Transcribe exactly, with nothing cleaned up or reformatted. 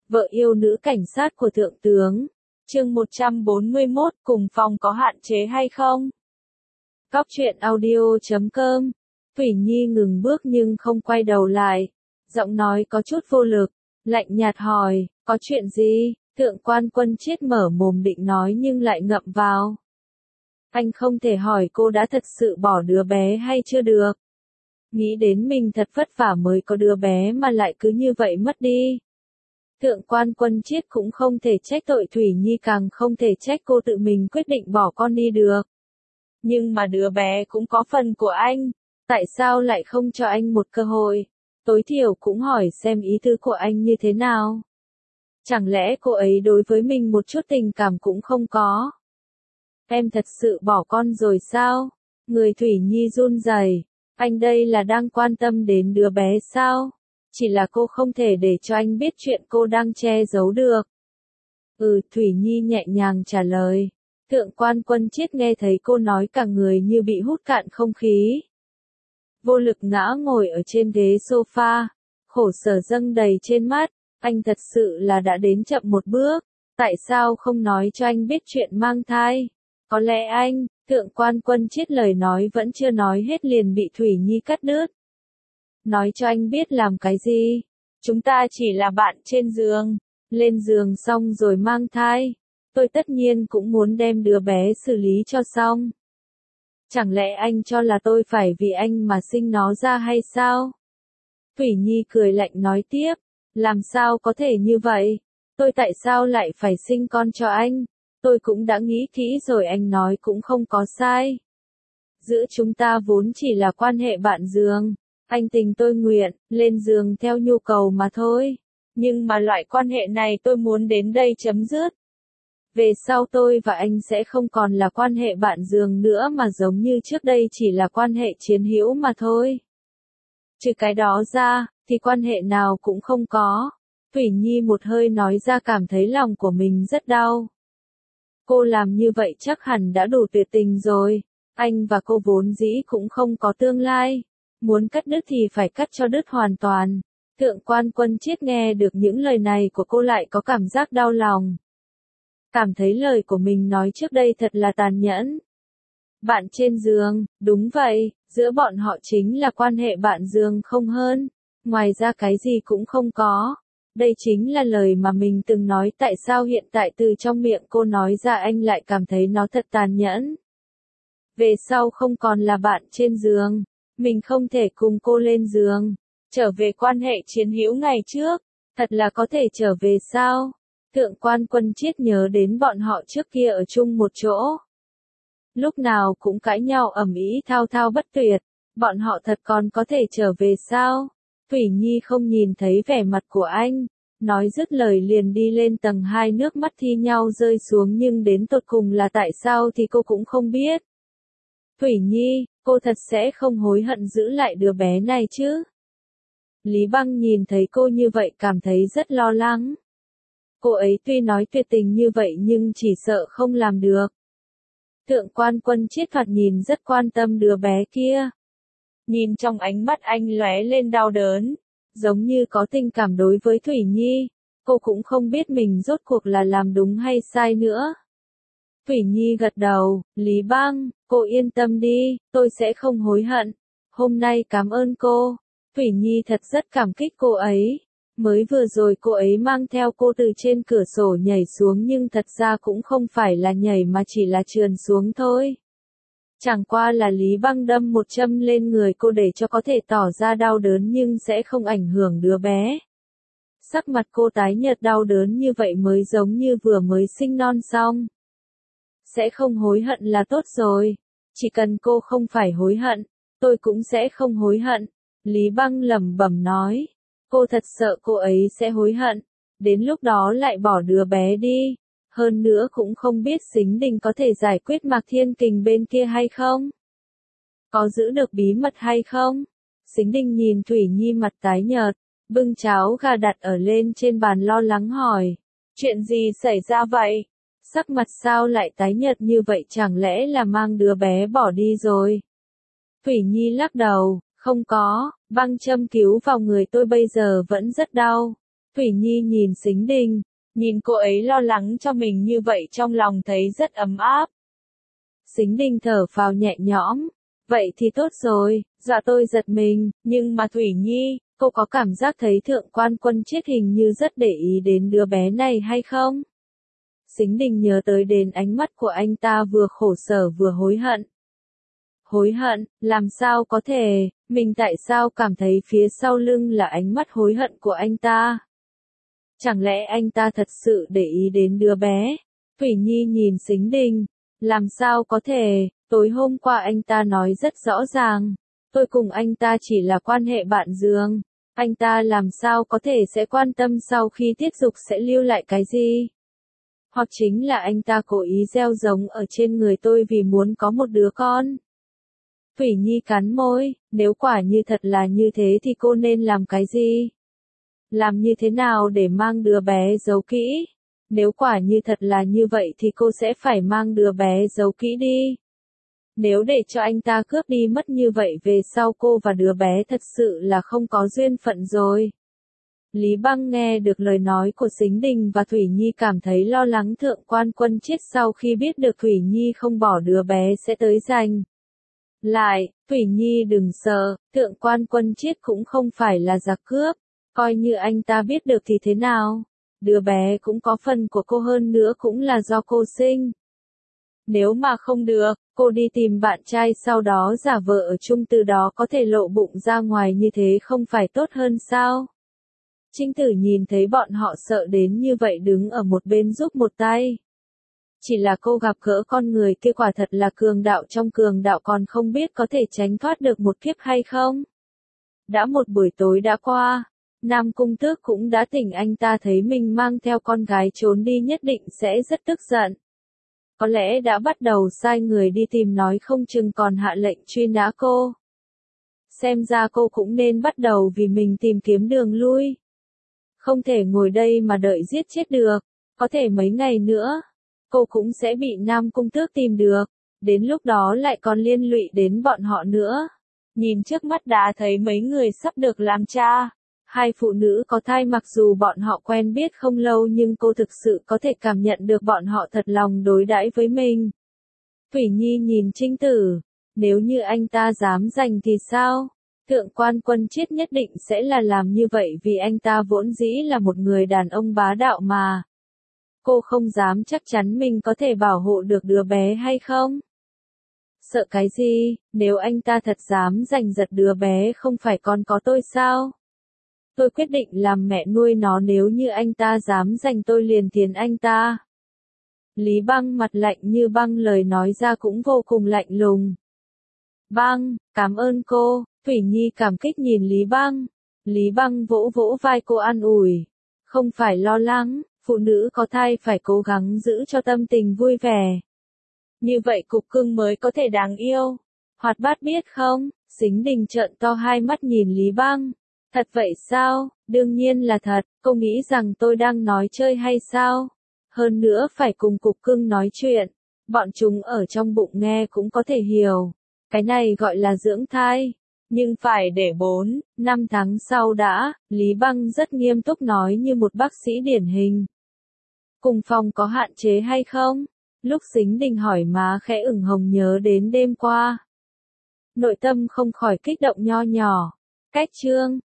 vợ yêu nữ cảnh sát của thượng tướng. Chương một trăm bốn mươi mốt, cùng phòng có hạn chế hay không? Cóc truyện audio chấm com. Thủy Nhi ngừng bước nhưng không quay đầu lại. Giọng nói có chút vô lực, lạnh nhạt hỏi, có chuyện gì? Thượng quan Quân Chiết mở mồm định nói nhưng lại ngậm vào. Anh không thể hỏi cô đã thật sự bỏ đứa bé hay chưa được. Nghĩ đến mình thật vất vả mới có đứa bé mà lại cứ như vậy mất đi. Thượng quan Quân Chiết cũng không thể trách tội Thủy Nhi, càng không thể trách cô tự mình quyết định bỏ con đi được. Nhưng mà đứa bé cũng có phần của anh, tại sao lại không cho anh một cơ hội? Tối thiểu cũng hỏi xem ý tư của anh như thế nào. Chẳng lẽ cô ấy đối với mình một chút tình cảm cũng không có? Em thật sự bỏ con rồi sao? Người Thủy Nhi run rẩy. Anh đây là đang quan tâm đến đứa bé sao? Chỉ là cô không thể để cho anh biết chuyện cô đang che giấu được. Ừ, Thủy Nhi nhẹ nhàng trả lời. Thượng quan Quân Chiết nghe thấy cô nói cả người như bị hút cạn không khí. Vô lực ngã ngồi ở trên ghế sofa, khổ sở dâng đầy trên mắt. Anh thật sự là đã đến chậm một bước. Tại sao không nói cho anh biết chuyện mang thai? Có lẽ anh, Thượng quan Quân Chiết lời nói vẫn chưa nói hết liền bị Thủy Nhi cắt đứt. Nói cho anh biết làm cái gì? Chúng ta chỉ là bạn trên giường. Lên giường xong rồi mang thai. Tôi tất nhiên cũng muốn đem đứa bé xử lý cho xong. Chẳng lẽ anh cho là tôi phải vì anh mà sinh nó ra hay sao? Thủy Nhi cười lạnh nói tiếp. Làm sao có thể như vậy? Tôi tại sao lại phải sinh con cho anh? Tôi cũng đã nghĩ kỹ rồi, anh nói cũng không có sai. Giữa chúng ta vốn chỉ là quan hệ bạn giường. Anh tình tôi nguyện, lên giường theo nhu cầu mà thôi. Nhưng mà loại quan hệ này tôi muốn đến đây chấm dứt. Về sau tôi và anh sẽ không còn là quan hệ bạn giường nữa mà giống như trước đây chỉ là quan hệ chiến hữu mà thôi. Trừ cái đó ra, thì quan hệ nào cũng không có. Thủy Nhi một hơi nói ra, cảm thấy lòng của mình rất đau. Cô làm như vậy chắc hẳn đã đủ tuyệt tình rồi. Anh và cô vốn dĩ cũng không có tương lai. Muốn cắt đứt thì phải cắt cho đứt hoàn toàn. Thượng quan Quân Chiết nghe được những lời này của cô lại có cảm giác đau lòng. Cảm thấy lời của mình nói trước đây thật là tàn nhẫn. Bạn trên giường, đúng vậy, giữa bọn họ chính là quan hệ bạn giường không hơn. Ngoài ra cái gì cũng không có. Đây chính là lời mà mình từng nói, tại sao hiện tại từ trong miệng cô nói ra anh lại cảm thấy nó thật tàn nhẫn. Về sau không còn là bạn trên giường. Mình không thể cùng cô lên giường. Trở về quan hệ chiến hữu ngày trước. Thật là có thể trở về sao? Thượng quan Quân Chiết nhớ đến bọn họ trước kia ở chung một chỗ. Lúc nào cũng cãi nhau ầm ĩ thao thao bất tuyệt. Bọn họ thật còn có thể trở về sao? Thủy Nhi không nhìn thấy vẻ mặt của anh. Nói dứt lời liền đi lên tầng hai, nước mắt thi nhau rơi xuống, nhưng đến tột cùng là tại sao thì cô cũng không biết. Thủy Nhi, cô thật sẽ không hối hận giữ lại đứa bé này chứ? Lý Băng nhìn thấy cô như vậy cảm thấy rất lo lắng. Cô ấy tuy nói tuyệt tình như vậy nhưng chỉ sợ không làm được. Thượng quan Quân Chiết thoạt nhìn rất quan tâm đứa bé kia. Nhìn trong ánh mắt anh lóe lên đau đớn, giống như có tình cảm đối với Thủy Nhi. Cô cũng không biết mình rốt cuộc là làm đúng hay sai nữa. Thủy Nhi gật đầu, Lý Băng, cô yên tâm đi, tôi sẽ không hối hận. Hôm nay cảm ơn cô. Thủy Nhi thật rất cảm kích cô ấy. Mới vừa rồi cô ấy mang theo cô từ trên cửa sổ nhảy xuống, nhưng thật ra cũng không phải là nhảy mà chỉ là trườn xuống thôi. Chẳng qua là Lý Băng đâm một châm lên người cô để cho có thể tỏ ra đau đớn nhưng sẽ không ảnh hưởng đứa bé. Sắc mặt cô tái nhợt đau đớn như vậy mới giống như vừa mới sinh non xong. Sẽ không hối hận là tốt rồi. Chỉ cần cô không phải hối hận, tôi cũng sẽ không hối hận. Lý Băng lẩm bẩm nói. Cô thật sợ cô ấy sẽ hối hận. Đến lúc đó lại bỏ đứa bé đi. Hơn nữa cũng không biết Sính Đình có thể giải quyết Mạc Thiên Kình bên kia hay không? Có giữ được bí mật hay không? Sính Đình nhìn Thủy Nhi mặt tái nhợt, bưng cháo gà đặt ở lên trên bàn lo lắng hỏi. Chuyện gì xảy ra vậy? Sắc mặt sao lại tái nhợt như vậy, chẳng lẽ là mang đứa bé bỏ đi rồi? Thủy Nhi lắc đầu, không có, băng châm cứu vào người tôi bây giờ vẫn rất đau. Thủy Nhi nhìn Sính Đình, nhìn cô ấy lo lắng cho mình như vậy trong lòng thấy rất ấm áp. Sính Đình thở phào nhẹ nhõm, vậy thì tốt rồi, dọa tôi giật mình, nhưng mà Thủy Nhi, cô có cảm giác thấy Thượng Quan Quân Chiết hình như rất để ý đến đứa bé này hay không? Sính Đình nhớ tới đến ánh mắt của anh ta vừa khổ sở vừa hối hận. Hối hận, làm sao có thể, mình tại sao cảm thấy phía sau lưng là ánh mắt hối hận của anh ta? Chẳng lẽ anh ta thật sự để ý đến đứa bé? Thủy Nhi nhìn Sính Đình, làm sao có thể, tối hôm qua anh ta nói rất rõ ràng, tôi cùng anh ta chỉ là quan hệ bạn giường, anh ta làm sao có thể sẽ quan tâm sau khi tiết dục sẽ lưu lại cái gì? Hoặc chính là anh ta cố ý gieo giống ở trên người tôi vì muốn có một đứa con. Thủy Nhi cắn môi, nếu quả như thật là như thế thì cô nên làm cái gì? Làm như thế nào để mang đứa bé giấu kỹ? Nếu quả như thật là như vậy thì cô sẽ phải mang đứa bé giấu kỹ đi. Nếu để cho anh ta cướp đi mất như vậy về sau cô và đứa bé thật sự là không có duyên phận rồi. Lý Băng nghe được lời nói của Sính Đình và Thủy Nhi cảm thấy lo lắng Thượng Quan Quân Chiết sau khi biết được Thủy Nhi không bỏ đứa bé sẽ tới giành. Lại, Thủy Nhi đừng sợ, Thượng Quan Quân Chiết cũng không phải là giặc cướp, coi như anh ta biết được thì thế nào, đứa bé cũng có phần của cô hơn nữa cũng là do cô sinh. Nếu mà không được, cô đi tìm bạn trai sau đó giả vợ ở chung từ đó có thể lộ bụng ra ngoài như thế không phải tốt hơn sao? Trinh Tử nhìn thấy bọn họ sợ đến như vậy đứng ở một bên giúp một tay. Chỉ là cô gặp gỡ con người kia quả thật là cường đạo trong cường đạo còn không biết có thể tránh thoát được một kiếp hay không. Đã một buổi tối đã qua, Nam Cung Tước cũng đã tỉnh anh ta thấy mình mang theo con gái trốn đi nhất định sẽ rất tức giận. Có lẽ đã bắt đầu sai người đi tìm nói không chừng còn hạ lệnh truy nã cô. Xem ra cô cũng nên bắt đầu vì mình tìm kiếm đường lui. Không thể ngồi đây mà đợi giết chết được, có thể mấy ngày nữa, cô cũng sẽ bị Nam Cung Tước tìm được, đến lúc đó lại còn liên lụy đến bọn họ nữa. Nhìn trước mắt đã thấy mấy người sắp được làm cha, hai phụ nữ có thai mặc dù bọn họ quen biết không lâu nhưng cô thực sự có thể cảm nhận được bọn họ thật lòng đối đãi với mình. Thủy Nhi nhìn Trinh Tử, nếu như anh ta dám giành thì sao? Thượng Quan Quân Chiết nhất định sẽ là làm như vậy vì anh ta vốn dĩ là một người đàn ông bá đạo mà. Cô không dám chắc chắn mình có thể bảo hộ được đứa bé hay không? Sợ cái gì, nếu anh ta thật dám giành giật đứa bé không phải còn có tôi sao? Tôi quyết định làm mẹ nuôi nó nếu như anh ta dám giành tôi liền tiến anh ta. Lý Băng mặt lạnh như băng lời nói ra cũng vô cùng lạnh lùng. Băng, cảm ơn cô, Thủy Nhi cảm kích nhìn Lý Băng. Lý Băng vỗ vỗ vai cô an ủi. Không phải lo lắng, phụ nữ có thai phải cố gắng giữ cho tâm tình vui vẻ. Như vậy cục cưng mới có thể đáng yêu. Hoạt bát biết không? Sính Đình trợn to hai mắt nhìn Lý Băng. Thật vậy sao? Đương nhiên là thật, cô nghĩ rằng tôi đang nói chơi hay sao? Hơn nữa phải cùng cục cưng nói chuyện. Bọn chúng ở trong bụng nghe cũng có thể hiểu. Cái này gọi là dưỡng thai. Nhưng phải để bốn, năm tháng sau đã, Lý Băng rất nghiêm túc nói như một bác sĩ điển hình. Cùng phòng có hạn chế hay không? Lúc Sính Đình hỏi má khẽ ửng hồng nhớ đến đêm qua. Nội tâm không khỏi kích động nho nhỏ. Cách chương